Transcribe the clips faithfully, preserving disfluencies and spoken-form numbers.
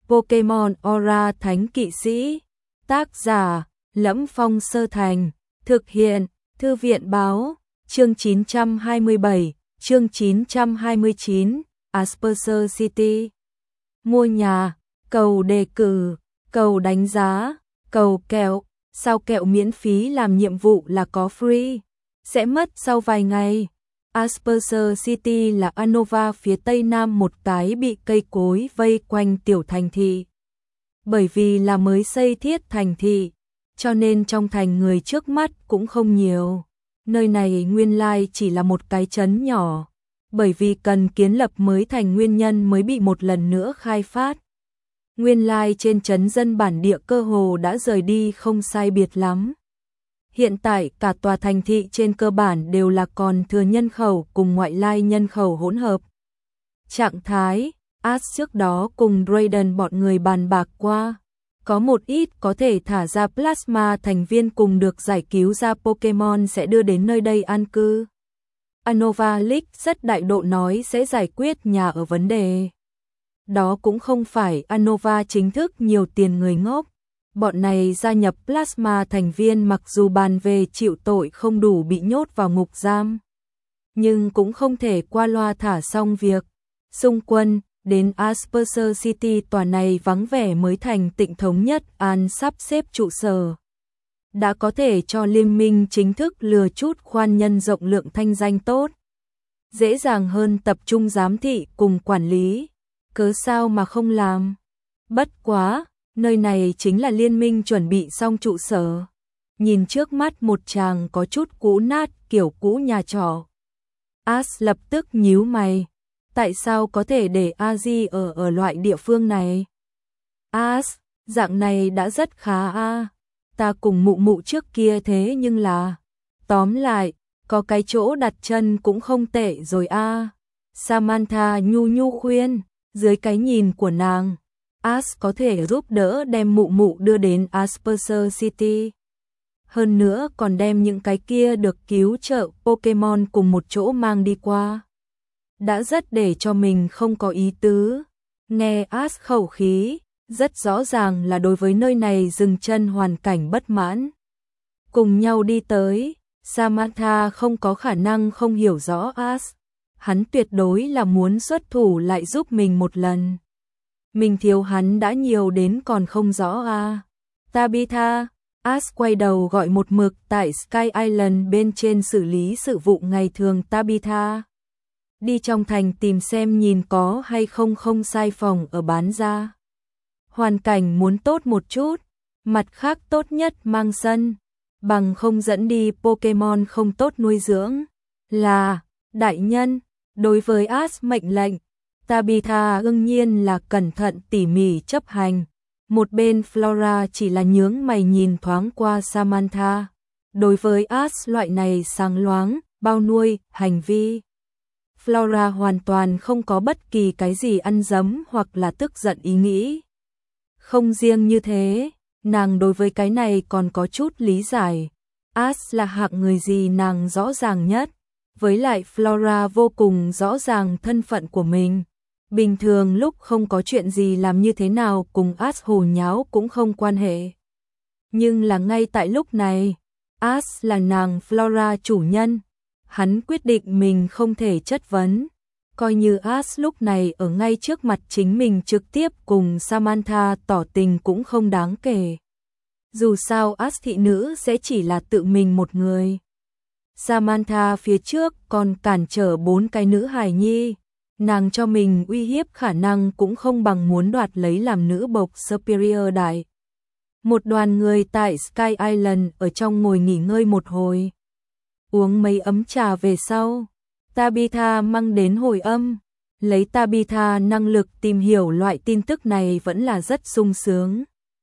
Pokemon Aura Thánh Kỵ Sĩ. Tác giả: Lẫm Phong Sơ Thành. Thực hiện: Thư viện báo. Chương chín trăm hai mươi bảy, chương chín trăm hai mươi chín, Asperger City. Mua nhà, cầu đề cử, cầu đánh giá, cầu kẹo. Sao kẹo miễn phí làm nhiệm vụ là có free, sẽ mất sau vài ngày. Asperger City là Unova phía tây nam một cái bị cây cối vây quanh tiểu thành thị. Bởi vì là mới xây thiết thành thị, cho nên trong thành người trước mắt cũng không nhiều. Nơi này nguyên lai chỉ là một cái trấn nhỏ, bởi vì cần kiến lập mới thành nguyên nhân mới bị một lần nữa khai phát. Nguyên lai trên trấn dân bản địa cơ hồ đã rời đi không sai biệt lắm. Hiện tại cả tòa thành thị trên cơ bản đều là còn thừa nhân khẩu cùng ngoại lai nhân khẩu hỗn hợp. Trạng thái, Ash trước đó cùng Drayden bọn người bàn bạc qua. Có một ít có thể thả ra plasma thành viên cùng được giải cứu ra Pokemon sẽ đưa đến nơi đây an cư. Unova League rất đại độ nói sẽ giải quyết nhà ở vấn đề. Đó cũng không phải Unova chính thức nhiều tiền người ngốc. Bọn này gia nhập plasma thành viên mặc dù bàn về chịu tội không đủ bị nhốt vào ngục giam, nhưng cũng không thể qua loa thả xong việc. Xung quân, đến Asperger City tòa này vắng vẻ mới thành tịnh thống nhất An sắp xếp trụ sở. Đã có thể cho liên minh chính thức lừa chút khoan nhân rộng lượng thanh danh tốt. Dễ dàng hơn tập trung giám thị cùng quản lý. Cớ sao mà không làm? Bất quá, nơi này chính là liên minh chuẩn bị xong trụ sở. Nhìn trước mắt một chàng có chút cũ nát kiểu cũ nhà trọ. Ash lập tức nhíu mày. Tại sao có thể để Aji ở ở loại địa phương này? Ash, dạng này đã rất khá a. À. Ta cùng mụ mụ trước kia thế nhưng là... Tóm lại, có cái chỗ đặt chân cũng không tệ rồi a. À. Samantha nhu nhu khuyên, dưới cái nhìn của nàng, Ash có thể giúp đỡ đem mụ mụ đưa đến Asperger City. Hơn nữa còn đem những cái kia được cứu trợ Pokemon cùng một chỗ mang đi qua. Đã rất để cho mình không có ý tứ. Nghe Ash khẩu khí, rất rõ ràng là đối với nơi này dừng chân hoàn cảnh bất mãn. Cùng nhau đi tới, Samantha không có khả năng không hiểu rõ Ash. Hắn tuyệt đối là muốn xuất thủ lại giúp mình một lần. Mình thiếu hắn đã nhiều đến còn không rõ à. Tabitha, Ash quay đầu gọi một mực tại Sky Island bên trên xử lý sự vụ ngày thường. Tabitha, đi trong thành tìm xem nhìn có hay không không sai phòng ở bán ra. Hoàn cảnh muốn tốt một chút, mặt khác tốt nhất mang sân, bằng không dẫn đi Pokemon không tốt nuôi dưỡng. Là, đại nhân, đối với Ash mệnh lệnh, Tabitha đương nhiên là cẩn thận tỉ mỉ chấp hành. Một bên Flora chỉ là nhướng mày nhìn thoáng qua Samantha. Đối với Ash loại này sáng loáng, bao nuôi, hành vi, Flora hoàn toàn không có bất kỳ cái gì ăn dấm hoặc là tức giận ý nghĩ. Không riêng như thế, nàng đối với cái này còn có chút lý giải. Ash là hạng người gì nàng rõ ràng nhất. Với lại Flora vô cùng rõ ràng thân phận của mình. Bình thường lúc không có chuyện gì làm như thế nào cùng Ash hồ nháo cũng không quan hệ. Nhưng là ngay tại lúc này, Ash là nàng Flora chủ nhân. Hắn quyết định mình không thể chất vấn. Coi như Ash lúc này ở ngay trước mặt chính mình trực tiếp cùng Samantha tỏ tình cũng không đáng kể. Dù sao Ash thị nữ sẽ chỉ là tự mình một người. Samantha phía trước còn cản trở bốn cái nữ hài nhi. Nàng cho mình uy hiếp khả năng cũng không bằng muốn đoạt lấy làm nữ bộc Superior đại. Một đoàn người tại Sky Island ở trong ngồi nghỉ ngơi một hồi. Uống mấy ấm trà về sau, Tabitha mang đến hồi âm. Lấy Tabitha năng lực tìm hiểu loại tin tức này vẫn là rất sung sướng.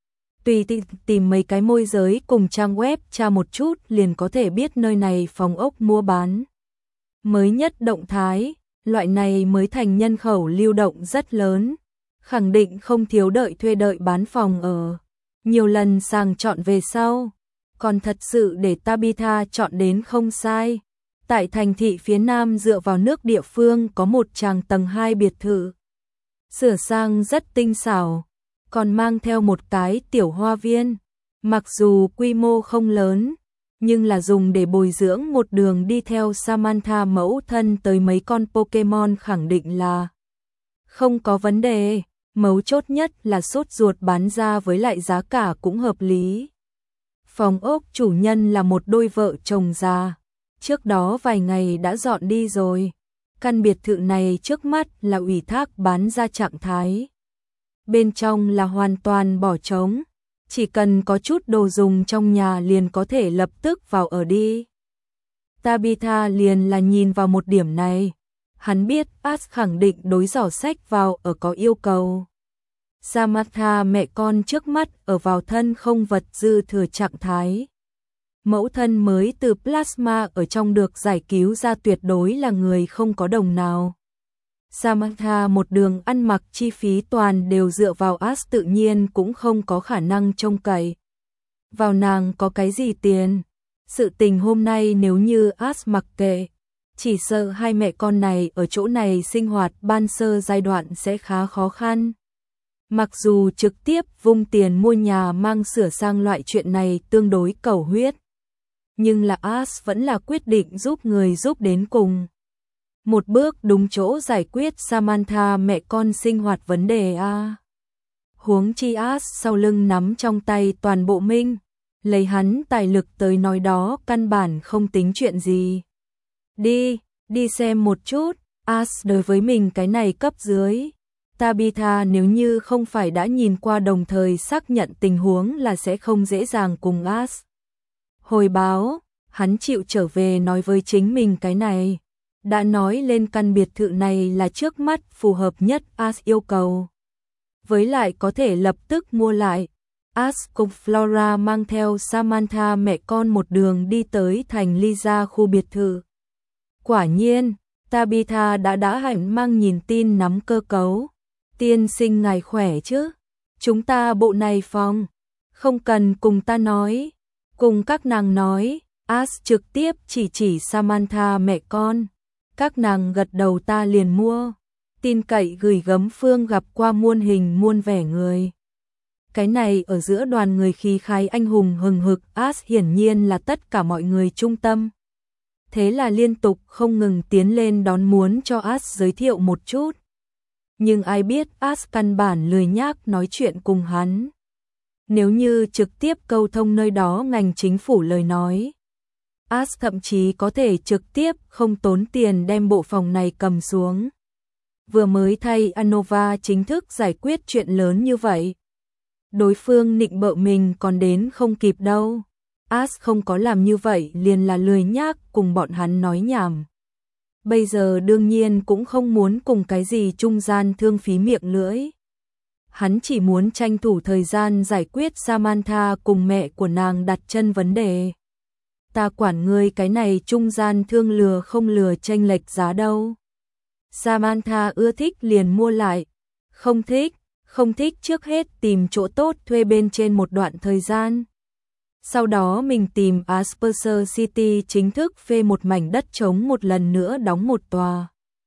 Tùy tìm, tìm mấy cái môi giới cùng trang web tra một chút liền có thể biết nơi này phòng ốc mua bán. Mới nhất động thái, loại này mới thành nhân khẩu lưu động rất lớn. Khẳng định không thiếu đợi thuê đợi bán phòng ở. Nhiều lần sàng chọn về sau. Còn thật sự để Tabitha chọn đến không sai. Tại thành thị phía nam dựa vào nước địa phương có một tràng tầng hai biệt thự. Sửa sang rất tinh xảo. còn mang theo một cái tiểu hoa viên. Mặc dù quy mô không lớn, nhưng là dùng để bồi dưỡng một đường đi theo Samantha mẫu thân tới mấy con Pokemon khẳng định là không có vấn đề. Mấu chốt nhất là sốt ruột bán ra với lại giá cả cũng hợp lý. Phòng ốc chủ nhân là một đôi vợ chồng già, trước đó vài ngày đã dọn đi rồi. Căn biệt thự này trước mắt là ủy thác bán ra trạng thái. Bên trong là hoàn toàn bỏ trống, chỉ cần có chút đồ dùng trong nhà liền có thể lập tức vào ở đi. Tabitha liền là nhìn vào một điểm này. Hắn biết Ash khẳng định đối giỏ sách vào ở có yêu cầu. Samantha mẹ con trước mắt ở vào thân không vật dư thừa trạng thái. Mẫu thân mới từ plasma ở trong được giải cứu ra tuyệt đối là người không có đồng nào. Samantha một đường ăn mặc chi phí toàn đều dựa vào Ash tự nhiên cũng không có khả năng trông cậy vào nàng có cái gì tiền. Sự tình hôm nay nếu như Ash mặc kệ, chỉ sợ hai mẹ con này ở chỗ này sinh hoạt ban sơ giai đoạn sẽ khá khó khăn. Mặc dù trực tiếp vung tiền mua nhà mang sửa sang loại chuyện này tương đối cầu huyết, nhưng là Ash vẫn là quyết định giúp người giúp đến cùng. Một bước đúng chỗ giải quyết Samantha mẹ con sinh hoạt vấn đề a. Huống chi Ash sau lưng nắm trong tay toàn bộ minh, lấy hắn tài lực tới nói đó căn bản không tính chuyện gì. Đi, đi xem một chút. Ash đối với mình cái này cấp dưới. Tabitha nếu như không phải đã nhìn qua đồng thời xác nhận tình huống là sẽ không dễ dàng cùng Ash hồi báo. Hắn chịu trở về nói với chính mình cái này. Đã nói lên căn biệt thự này là trước mắt phù hợp nhất Ash yêu cầu. Với lại có thể lập tức mua lại. Ash cùng Flora mang theo Samantha mẹ con một đường đi tới thành Lisa khu biệt thự. Quả nhiên, Tabitha đã đã hạnh mang nhìn tin nắm cơ cấu. Tiên sinh ngài khỏe chứ? Chúng ta bộ này phòng. Không cần cùng ta nói. Cùng các nàng nói. Ash trực tiếp chỉ chỉ Samantha mẹ con. Các nàng gật đầu ta liền mua. Tin cậy gửi gấm phương gặp qua muôn hình muôn vẻ người. Cái này ở giữa đoàn người khí khái anh hùng hừng hực. Ash hiển nhiên là tất cả mọi người trung tâm. Thế là liên tục không ngừng tiến lên đón muốn cho Ash giới thiệu một chút. Nhưng ai biết Ash căn bản lười nhác nói chuyện cùng hắn. Nếu như trực tiếp câu thông nơi đó ngành chính phủ lời nói, Ash thậm chí có thể trực tiếp không tốn tiền đem bộ phòng này cầm xuống. Vừa mới thay Anova chính thức giải quyết chuyện lớn như vậy. Đối phương nịnh bợ mình còn đến không kịp đâu. Ash không có làm như vậy liền là lười nhác cùng bọn hắn nói nhảm. Bây giờ đương nhiên cũng không muốn cùng cái gì trung gian thương phí miệng lưỡi. Hắn chỉ muốn tranh thủ thời gian giải quyết Samantha cùng mẹ của nàng đặt chân vấn đề. Ta quản ngươi cái này trung gian thương lừa không lừa chênh lệch giá đâu. Samantha ưa thích liền mua lại. Không thích, không thích trước hết tìm chỗ tốt thuê bên trên một đoạn thời gian. Sau đó mình tìm Asperger City chính thức phê một mảnh đất trống một lần nữa đóng một tòa.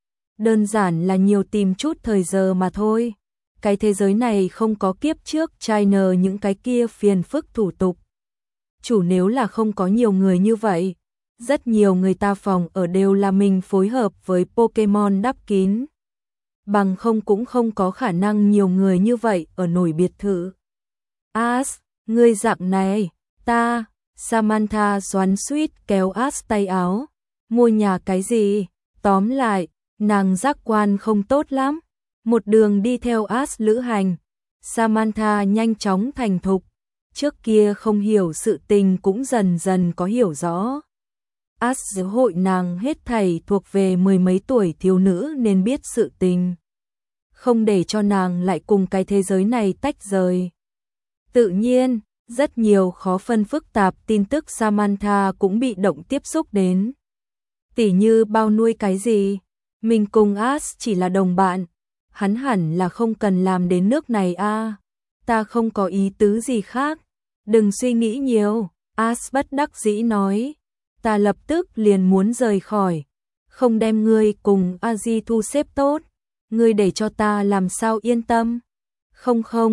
Đơn giản là nhiều tìm chút thời giờ mà thôi. Cái thế giới này không có kiếp trước China những cái kia phiền phức thủ tục. Chủ nếu là không có nhiều người như vậy, rất nhiều người ta phòng ở đều là mình phối hợp với Pokemon đắp kín. Bằng không cũng không có khả năng nhiều người như vậy ở nổi biệt thự. Ash, ngươi dạng này, ta, Samantha xoắn xuýt kéo Ash tay áo. Mua nhà cái gì? Tóm lại, nàng giác quan không tốt lắm. Một đường đi theo Ash lữ hành, Samantha nhanh chóng thành thục. Trước kia không hiểu sự tình cũng dần dần có hiểu rõ. Ash giáo hội nàng hết thảy thuộc về mười mấy tuổi thiếu nữ nên biết sự tình. Không để cho nàng lại cùng cái thế giới này tách rời. Tự nhiên, rất nhiều khó phân phức tạp tin tức Samantha cũng bị động tiếp xúc đến. Tỉ như bao nuôi cái gì, mình cùng Ash chỉ là đồng bạn, hắn hẳn là không cần làm đến nước này a. À. Ta không có ý tứ gì khác, đừng suy nghĩ nhiều, Ash bất đắc dĩ nói. Ta lập tức liền muốn rời khỏi, không đem ngươi cùng Aji thu xếp tốt, ngươi để cho ta làm sao yên tâm. Không không,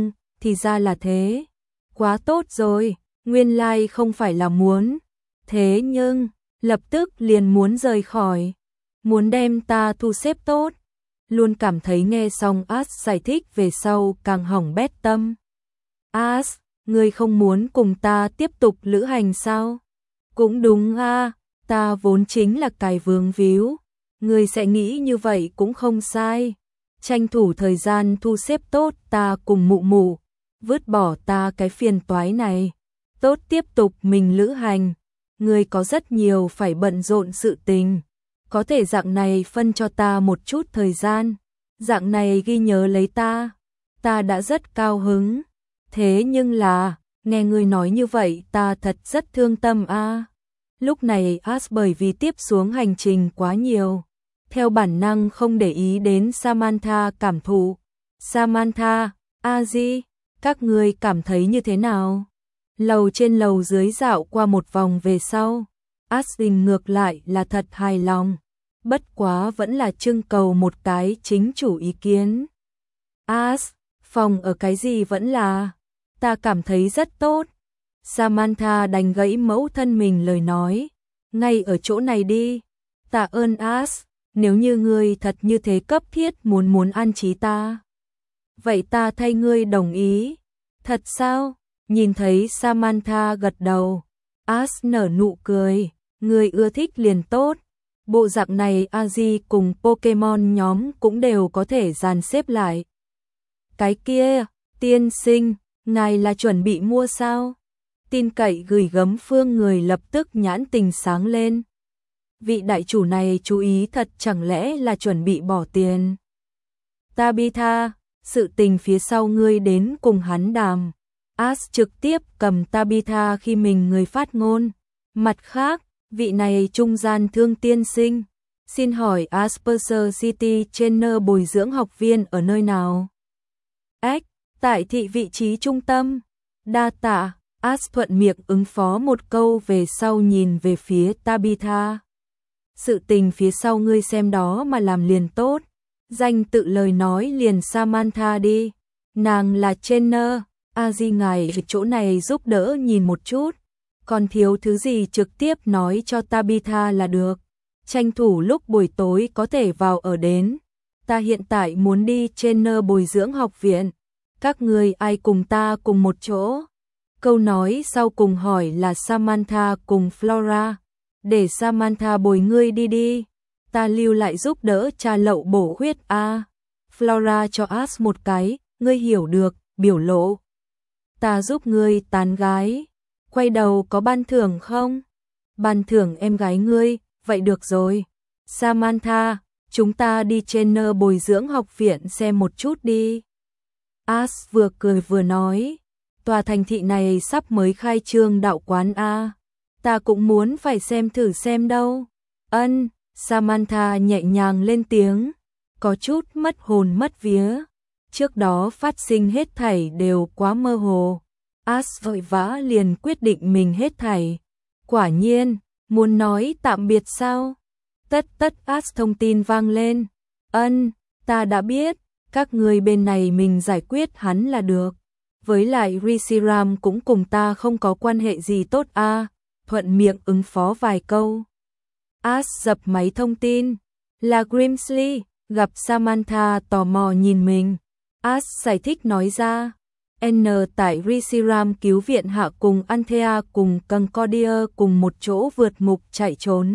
thì ra là thế. Quá tốt rồi, nguyên lai like không phải là muốn. Thế nhưng, lập tức liền muốn rời khỏi. Muốn đem ta thu xếp tốt. Luôn cảm thấy nghe xong As giải thích về sau càng hỏng bét tâm. As, ngươi không muốn cùng ta tiếp tục lữ hành sao? Cũng đúng a, ta vốn chính là cái vướng víu. Ngươi sẽ nghĩ như vậy cũng không sai. Tranh thủ thời gian thu xếp tốt ta cùng mụ mụ. Vứt bỏ ta cái phiền toái này. Tốt tiếp tục mình lữ hành. Ngươi có rất nhiều phải bận rộn sự tình. Có thể dạng này phân cho ta một chút thời gian. Dạng này ghi nhớ lấy ta. Ta đã rất cao hứng. Thế nhưng là, nghe ngươi nói như vậy ta thật rất thương tâm a. Lúc này As bởi vì tiếp xuống hành trình quá nhiều. Theo bản năng không để ý đến Samantha cảm thụ. Samantha, Aji, các ngươi cảm thấy như thế nào? Lầu trên lầu dưới dạo qua một vòng về sau. Ashley ngược lại là thật hài lòng. Bất quá vẫn là trưng cầu một cái chính chủ ý kiến. As, phòng ở cái gì vẫn là, ta cảm thấy rất tốt. Samantha đành gãy mẫu thân mình lời nói. Ngay ở chỗ này đi. Tạ ơn As, nếu như ngươi thật như thế cấp thiết muốn muốn an trí ta. Vậy ta thay ngươi đồng ý. Thật sao? Nhìn thấy Samantha gật đầu. As nở nụ cười. Ngươi ưa thích liền tốt. Bộ dạng này Aji cùng Pokemon nhóm cũng đều có thể dàn xếp lại. Cái kia, tiên sinh, ngài là chuẩn bị mua sao? Tin cậy gửi gấm phương người lập tức nhãn tình sáng lên. Vị đại chủ này chú ý thật chẳng lẽ là chuẩn bị bỏ tiền. Tabitha, sự tình phía sau ngươi đến cùng hắn đàm. As trực tiếp cầm Tabitha khi mình người phát ngôn. Mặt khác, vị này trung gian thương tiên sinh. Xin hỏi Asperger City Trainer bồi dưỡng học viên ở nơi nào? Ếch, tại thị vị trí trung tâm. Đa tạ, As thuận miệng ứng phó một câu về sau nhìn về phía Tabitha. Sự tình phía sau ngươi xem đó mà làm liền tốt. Danh tự lời nói liền Samantha đi. Nàng là trainer, Aji ngài ở chỗ này giúp đỡ nhìn một chút. Còn thiếu thứ gì trực tiếp nói cho Tabitha là được. Tranh thủ lúc buổi tối có thể vào ở đến. Ta hiện tại muốn đi trainer bồi dưỡng học viện. Các người ai cùng ta cùng một chỗ? Câu nói sau cùng hỏi là Samantha cùng Flora. Để Samantha bồi ngươi đi đi. Ta lưu lại giúp đỡ cha lậu bổ huyết a. Flora cho As một cái, ngươi hiểu được, biểu lộ. Ta giúp ngươi tán gái. Quay đầu có ban thưởng không? Ban thưởng em gái ngươi, vậy được rồi. Samantha, chúng ta đi trainer bồi dưỡng học viện xem một chút đi. As vừa cười vừa nói. Tòa thành thị này sắp mới khai trương đạo quán a. Ta cũng muốn phải xem thử xem đâu. Ân, Samantha nhẹ nhàng lên tiếng. Có chút mất hồn mất vía. Trước đó phát sinh hết thảy đều quá mơ hồ. As vội vã liền quyết định mình hết thảy. Quả nhiên, muốn nói tạm biệt sao? Tất tất As thông tin vang lên. Ân, ta đã biết, các người bên này mình giải quyết hắn là được. Với lại Reshiram cũng cùng ta không có quan hệ gì tốt a. À, thuận miệng ứng phó vài câu. As dập máy thông tin. Là Grimsley, gặp Samantha tò mò nhìn mình. As giải thích nói ra. N tại Reshiram cứu viện hạ cùng Anthea cùng Concordia cùng một chỗ vượt ngục chạy trốn.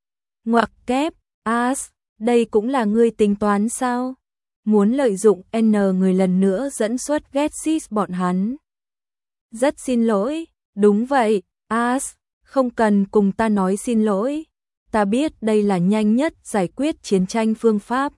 Ngoặc kép, As, đây cũng là ngươi tính toán sao? Muốn lợi dụng N người lần nữa dẫn xuất Getsis bọn hắn. Rất xin lỗi, đúng vậy, As, không cần cùng ta nói xin lỗi. Ta biết đây là nhanh nhất giải quyết chiến tranh phương pháp.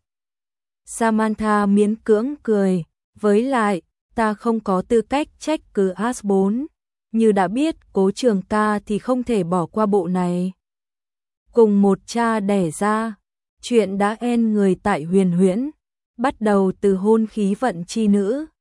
Samantha miễn cưỡng cười, với lại, ta không có tư cách trách cứ As bốn. Như đã biết Cố Trường Ca thì không thể bỏ qua bộ này. Cùng một cha đẻ ra, chuyện đã en người tại Huyền Huyễn, bắt đầu từ hôn khí vận chi nữ.